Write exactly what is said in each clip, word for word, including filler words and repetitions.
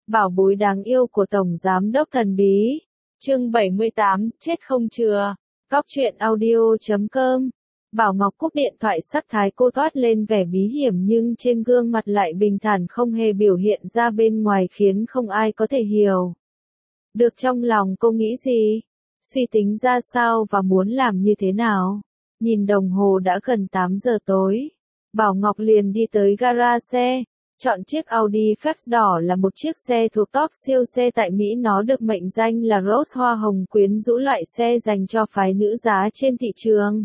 Bảo bối đáng yêu của Tổng Giám đốc thần bí. Chương bảy mươi tám, chết không chừa. Cóc truyện audio chấm com. Bảo Ngọc cúp điện thoại, sắc thái cô toát lên vẻ bí hiểm nhưng trên gương mặt lại bình thản, không hề biểu hiện ra bên ngoài, khiến không ai có thể hiểu được trong lòng cô nghĩ gì, suy tính ra sao và muốn làm như thế nào. Nhìn đồng hồ đã gần tám giờ tối, Bảo Ngọc liền đi tới gara xe, chọn chiếc Audi Fox đỏ, là một chiếc xe thuộc top siêu xe tại Mỹ. Nó được mệnh danh là Rose hoa hồng quyến rũ, loại xe dành cho phái nữ giá trên thị trường.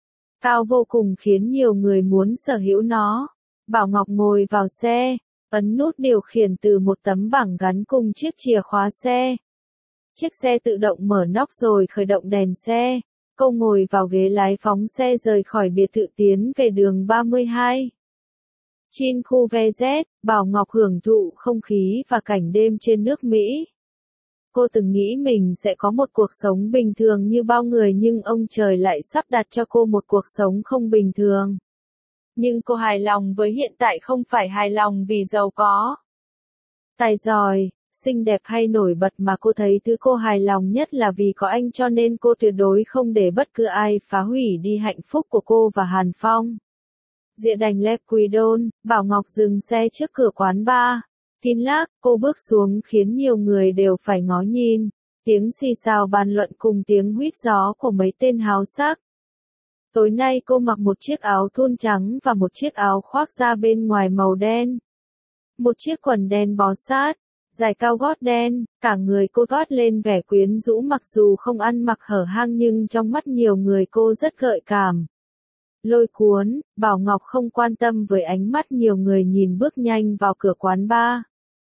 Cao vô cùng khiến nhiều người muốn sở hữu nó. Bảo Ngọc ngồi vào xe, ấn nút điều khiển từ một tấm bảng gắn cùng chiếc chìa khóa xe. Chiếc xe tự động mở nóc rồi khởi động đèn xe. Cô ngồi vào ghế lái phóng xe rời khỏi biệt thự tiến về đường ba mươi hai. Trên khu vê dét, Bảo Ngọc hưởng thụ không khí và cảnh đêm trên nước Mỹ. Cô từng nghĩ mình sẽ có một cuộc sống bình thường như bao người, nhưng ông trời lại sắp đặt cho cô một cuộc sống không bình thường. Nhưng cô hài lòng với hiện tại, không phải hài lòng vì giàu có, tài giỏi, xinh đẹp hay nổi bật, mà cô thấy thứ cô hài lòng nhất là vì có anh, cho nên cô tuyệt đối không để bất cứ ai phá hủy đi hạnh phúc của cô và Hàn Phong. Địa đành Lep Quidon, Bảo Ngọc dừng xe trước cửa quán bar. Kín lác, cô bước xuống khiến nhiều người đều phải ngó nhìn. Tiếng xì xào bàn luận cùng tiếng huýt gió của mấy tên háo sắc. Tối nay cô mặc một chiếc áo thun trắng và một chiếc áo khoác da bên ngoài màu đen. Một chiếc quần đen bó sát, giày cao gót đen, cả người cô toát lên vẻ quyến rũ, mặc dù không ăn mặc hở hang nhưng trong mắt nhiều người cô rất gợi cảm, lôi cuốn. Bảo Ngọc không quan tâm với ánh mắt nhiều người nhìn, bước nhanh vào cửa quán bar.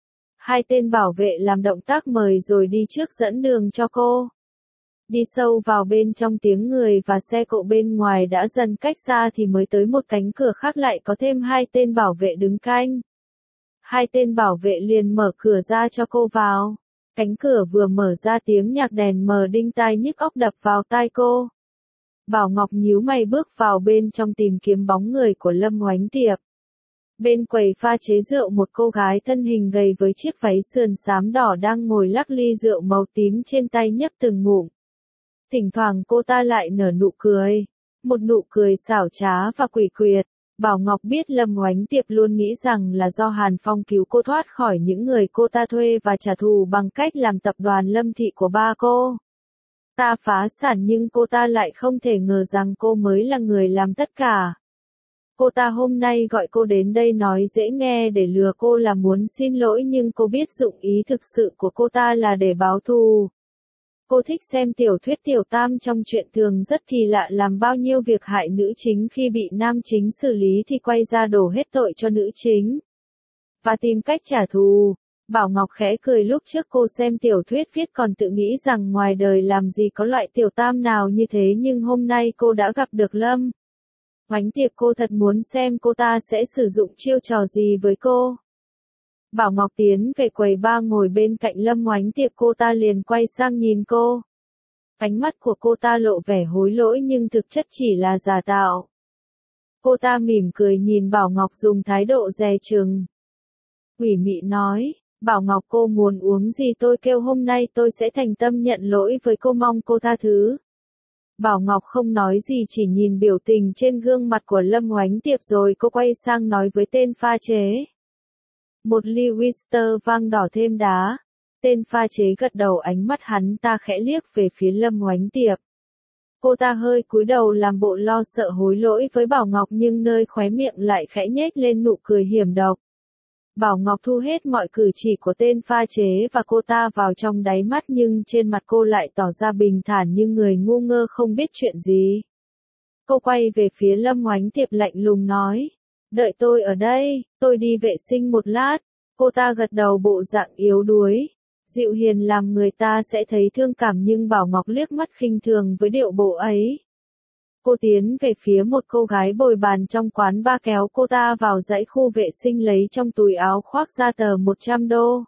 Hai tên bảo vệ làm động tác mời rồi đi trước dẫn đường cho cô. Đi sâu vào bên trong, tiếng người và xe cộ bên ngoài đã dần cách ra thì mới tới một cánh cửa khác, lại có thêm hai tên bảo vệ đứng canh. Hai tên bảo vệ liền mở cửa ra cho cô vào. Cánh cửa vừa mở ra, tiếng nhạc đèn mờ đinh tai nhức óc đập vào tai cô. Bảo Ngọc nhíu mày bước vào bên trong tìm kiếm bóng người của Lâm Oánh Tiệp. Bên quầy pha chế rượu, một cô gái thân hình gầy với chiếc váy sườn xám đỏ đang ngồi lắc ly rượu màu tím trên tay, nhấp từng ngụm. Thỉnh thoảng cô ta lại nở nụ cười, một nụ cười xảo trá và quỷ quyệt. Bảo Ngọc biết Lâm Oánh Tiệp luôn nghĩ rằng là do Hàn Phong cứu cô thoát khỏi những người cô ta thuê và trả thù bằng cách làm tập đoàn Lâm Thị của ba cô ta phá sản, nhưng cô ta lại không thể ngờ rằng cô mới là người làm tất cả. Cô ta hôm nay gọi cô đến đây nói dễ nghe để lừa cô là muốn xin lỗi, nhưng cô biết dụng ý thực sự của cô ta là để báo thù. Cô thích xem tiểu thuyết Tiểu Tam trong truyện thường rất kỳ lạ, làm bao nhiêu việc hại nữ chính, khi bị nam chính xử lý thì quay ra đổ hết tội cho nữ chính và tìm cách trả thù. Bảo Ngọc khẽ cười, lúc trước cô xem tiểu thuyết viết còn tự nghĩ rằng ngoài đời làm gì có loại tiểu tam nào như thế, nhưng hôm nay cô đã gặp được Lâm Oánh Tiệp. Cô thật muốn xem cô ta sẽ sử dụng chiêu trò gì với cô. Bảo Ngọc tiến về quầy bar ngồi bên cạnh Lâm Oánh Tiệp, cô ta liền quay sang nhìn cô. Ánh mắt của cô ta lộ vẻ hối lỗi nhưng thực chất chỉ là giả tạo. Cô ta mỉm cười nhìn Bảo Ngọc dùng thái độ dè chừng. Ủy mị nói, Bảo Ngọc, cô muốn uống gì tôi kêu, hôm nay tôi sẽ thành tâm nhận lỗi với cô, mong cô tha thứ. Bảo Ngọc không nói gì, chỉ nhìn biểu tình trên gương mặt của Lâm Oánh Tiệp rồi cô quay sang nói với tên pha chế. Một ly Worcester vang đỏ thêm đá. Tên pha chế gật đầu, ánh mắt hắn ta khẽ liếc về phía Lâm Oánh Tiệp. Cô ta hơi cúi đầu làm bộ lo sợ hối lỗi với Bảo Ngọc, nhưng nơi khóe miệng lại khẽ nhếch lên nụ cười hiểm độc. Bảo Ngọc thu hết mọi cử chỉ của tên pha chế và cô ta vào trong đáy mắt, nhưng trên mặt cô lại tỏ ra bình thản như người ngu ngơ không biết chuyện gì. Cô quay về phía Lâm Oánh Tiệp lạnh lùng nói, đợi tôi ở đây, tôi đi vệ sinh một lát. Cô ta gật đầu, bộ dạng yếu đuối, dịu hiền làm người ta sẽ thấy thương cảm, nhưng Bảo Ngọc liếc mắt khinh thường với điệu bộ ấy. Cô tiến về phía một cô gái bồi bàn trong quán bar, kéo cô ta vào dãy khu vệ sinh, lấy trong túi áo khoác ra tờ một trăm đô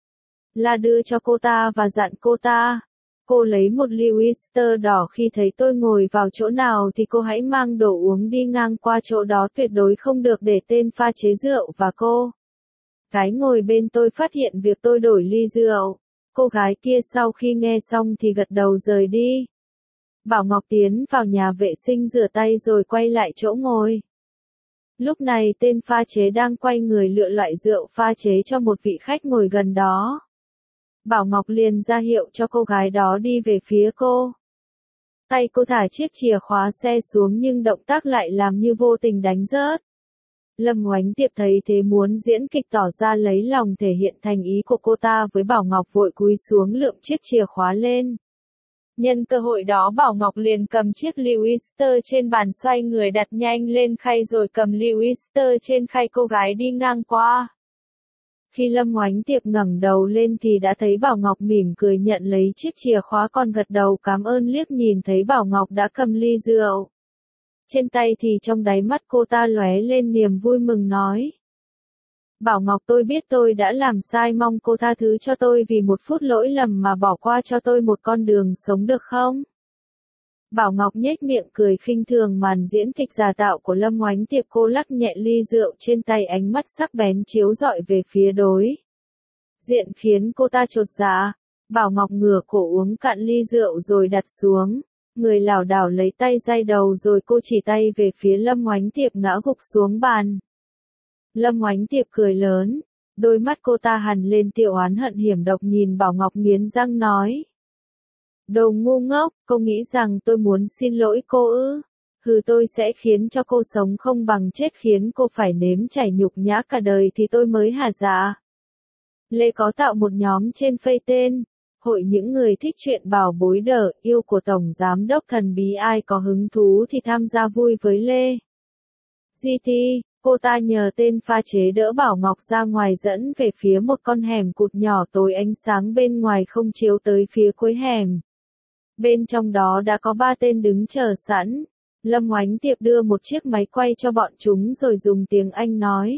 la đưa cho cô ta và dặn cô ta, cô lấy một ly Worcester đỏ, khi thấy tôi ngồi vào chỗ nào thì cô hãy mang đồ uống đi ngang qua chỗ đó, tuyệt đối không được để tên pha chế rượu và cô Cái ngồi bên tôi phát hiện việc tôi đổi ly rượu. Cô gái kia sau khi nghe xong thì gật đầu rời đi. Bảo Ngọc tiến vào nhà vệ sinh rửa tay rồi quay lại chỗ ngồi. Lúc này tên pha chế đang quay người lựa loại rượu pha chế cho một vị khách ngồi gần đó. Bảo Ngọc liền ra hiệu cho cô gái đó đi về phía cô. Tay cô thả chiếc chìa khóa xe xuống nhưng động tác lại làm như vô tình đánh rớt. Lâm Oánh Tiệp thấy thế muốn diễn kịch tỏ ra lấy lòng thể hiện thành ý của cô ta với Bảo Ngọc vội cúi xuống lượm chiếc chìa khóa lên. Nhân cơ hội đó Bảo Ngọc liền cầm chiếc ly Wister trên bàn xoay người đặt nhanh lên khay rồi cầm ly Wister trên khay cô gái đi ngang qua. Khi Lâm Oánh Tiệp ngẩng đầu lên thì đã thấy Bảo Ngọc mỉm cười nhận lấy chiếc chìa khóa còn gật đầu cảm ơn liếc nhìn thấy Bảo Ngọc đã cầm ly rượu trên tay thì trong đáy mắt cô ta lóe lên niềm vui mừng nói. Bảo Ngọc tôi biết tôi đã làm sai mong cô tha thứ cho tôi vì một phút lỗi lầm mà bỏ qua cho tôi một con đường sống được không? Bảo Ngọc nhếch miệng cười khinh thường màn diễn kịch giả tạo của Lâm Oánh Tiệp cô lắc nhẹ ly rượu trên tay ánh mắt sắc bén chiếu rọi về phía đối diện khiến cô ta chột dạ. Bảo Ngọc ngửa cổ uống cạn ly rượu rồi đặt xuống. Người lảo đảo lấy tay day đầu rồi cô chỉ tay về phía Lâm Oánh Tiệp ngã gục xuống bàn. Lâm Oánh Tiệp cười lớn, đôi mắt cô ta hằn lên tia oán hận hiểm độc nhìn Bảo Ngọc nghiến răng nói. Đồ ngu ngốc, cô nghĩ rằng tôi muốn xin lỗi cô ư? Hừ tôi sẽ khiến cho cô sống không bằng chết khiến cô phải nếm trải nhục nhã cả đời thì tôi mới hả dạ. Lê có tạo một nhóm trên Face tên. Hội những người thích chuyện bảo bối đỡ yêu của Tổng Giám đốc thần bí ai có hứng thú thì tham gia vui với Lê. giê tê, cô ta nhờ tên pha chế đỡ Bảo Ngọc ra ngoài dẫn về phía một con hẻm cụt nhỏ tối ánh sáng bên ngoài không chiếu tới phía cuối hẻm. Bên trong đó đã có ba tên đứng chờ sẵn. Lâm Oánh Tiệp đưa một chiếc máy quay cho bọn chúng rồi dùng tiếng Anh nói.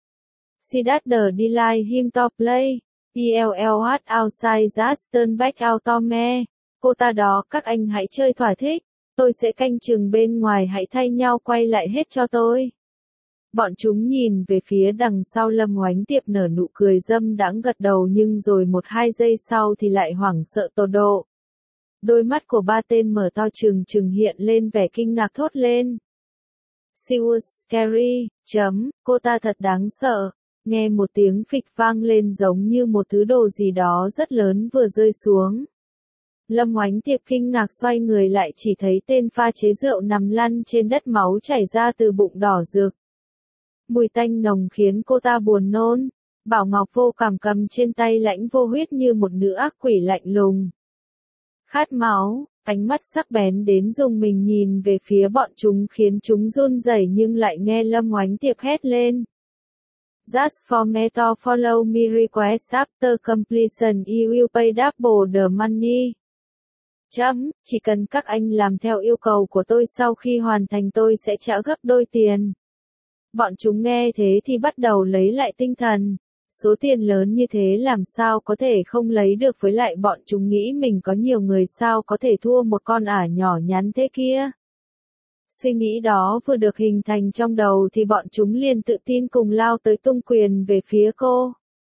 Siddhartha Delay him to play. e lờ lờ hát outside just turn back out to me. Cô ta đó các anh hãy chơi thỏa thích. Tôi sẽ canh chừng bên ngoài hãy thay nhau quay lại hết cho tôi. Bọn chúng nhìn về phía đằng sau Lâm Oánh Tiệp nở nụ cười dâm đãng gật đầu nhưng rồi một hai giây sau thì lại hoảng sợ tột độ. Đôi mắt của ba tên mở to trừng trừng hiện lên vẻ kinh ngạc thốt lên. She was scary, chấm, cô ta thật đáng sợ. Nghe một tiếng phịch vang lên giống như một thứ đồ gì đó rất lớn vừa rơi xuống. Lâm Oánh Tiệp kinh ngạc xoay người lại chỉ thấy tên pha chế rượu nằm lăn trên đất máu chảy ra từ bụng đỏ rực. Mùi tanh nồng khiến cô ta buồn nôn. Bảo Ngọc vô cảm cầm trên tay lãnh vô huyết như một nữ ác quỷ lạnh lùng. Khát máu, ánh mắt sắc bén đến dùng mình nhìn về phía bọn chúng khiến chúng run rẩy nhưng lại nghe Lâm Oánh Tiệp hét lên. Just for me to follow me request after completion you will pay double the money. Chấm, chỉ cần các anh làm theo yêu cầu của tôi sau khi hoàn thành tôi sẽ trả gấp đôi tiền. Bọn chúng nghe thế thì bắt đầu lấy lại tinh thần. Số tiền lớn như thế làm sao có thể không lấy được với lại bọn chúng nghĩ mình có nhiều người sao có thể thua một con ả nhỏ nhắn thế kia. Suy nghĩ đó vừa được hình thành trong đầu thì bọn chúng liền tự tin cùng lao tới tung quyền về phía cô.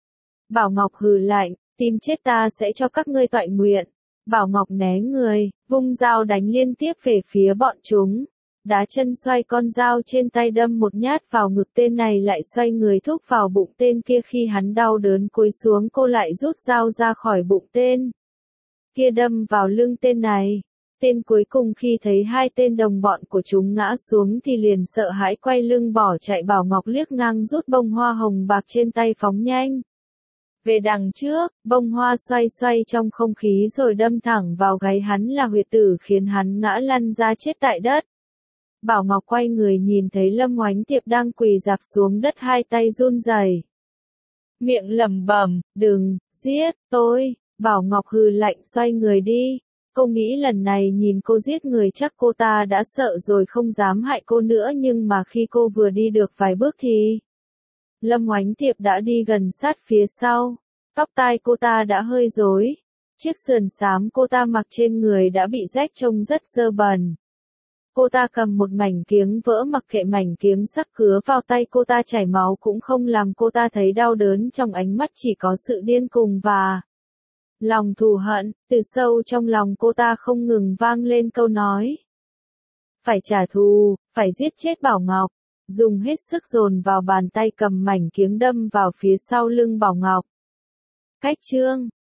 Bảo Ngọc hừ lạnh, tìm chết ta sẽ cho các ngươi toại nguyện. Bảo Ngọc né người, vung dao đánh liên tiếp về phía bọn chúng. Đá chân xoay con dao trên tay đâm một nhát vào ngực tên này lại xoay người thúc vào bụng tên kia khi hắn đau đớn cúi xuống cô lại rút dao ra khỏi bụng tên kia đâm vào lưng tên này. Tên cuối cùng khi thấy hai tên đồng bọn của chúng ngã xuống thì liền sợ hãi quay lưng bỏ chạy. Bảo Ngọc liếc ngang rút bông hoa hồng bạc trên tay phóng nhanh về đằng trước, bông hoa xoay xoay trong không khí rồi đâm thẳng vào gáy hắn là huyệt tử khiến hắn ngã lăn ra chết tại đất. Bảo Ngọc quay người nhìn thấy Lâm Oánh Tiệp đang quỳ rạp xuống đất hai tay run rẩy. Miệng lẩm bẩm, đừng, giết, tôi. Bảo Ngọc hừ lạnh xoay người đi. Cô nghĩ lần này nhìn cô giết người chắc cô ta đã sợ rồi không dám hại cô nữa nhưng mà khi cô vừa đi được vài bước thì Lâm Oánh Tiệp đã đi gần sát phía sau. Tóc tai cô ta đã hơi rối. Chiếc sườn xám cô ta mặc trên người đã bị rách trông rất dơ bẩn. Cô ta cầm một mảnh kiếng vỡ, mặc kệ mảnh kiếng sắc cứa vào tay cô ta chảy máu cũng không làm cô ta thấy đau đớn, trong ánh mắt chỉ có sự điên cuồng và lòng thù hận. Từ sâu trong lòng cô ta không ngừng vang lên câu nói: phải trả thù, phải giết chết Bảo Ngọc. Dùng hết sức dồn vào bàn tay cầm mảnh kiếng đâm vào phía sau lưng Bảo Ngọc. Cách chương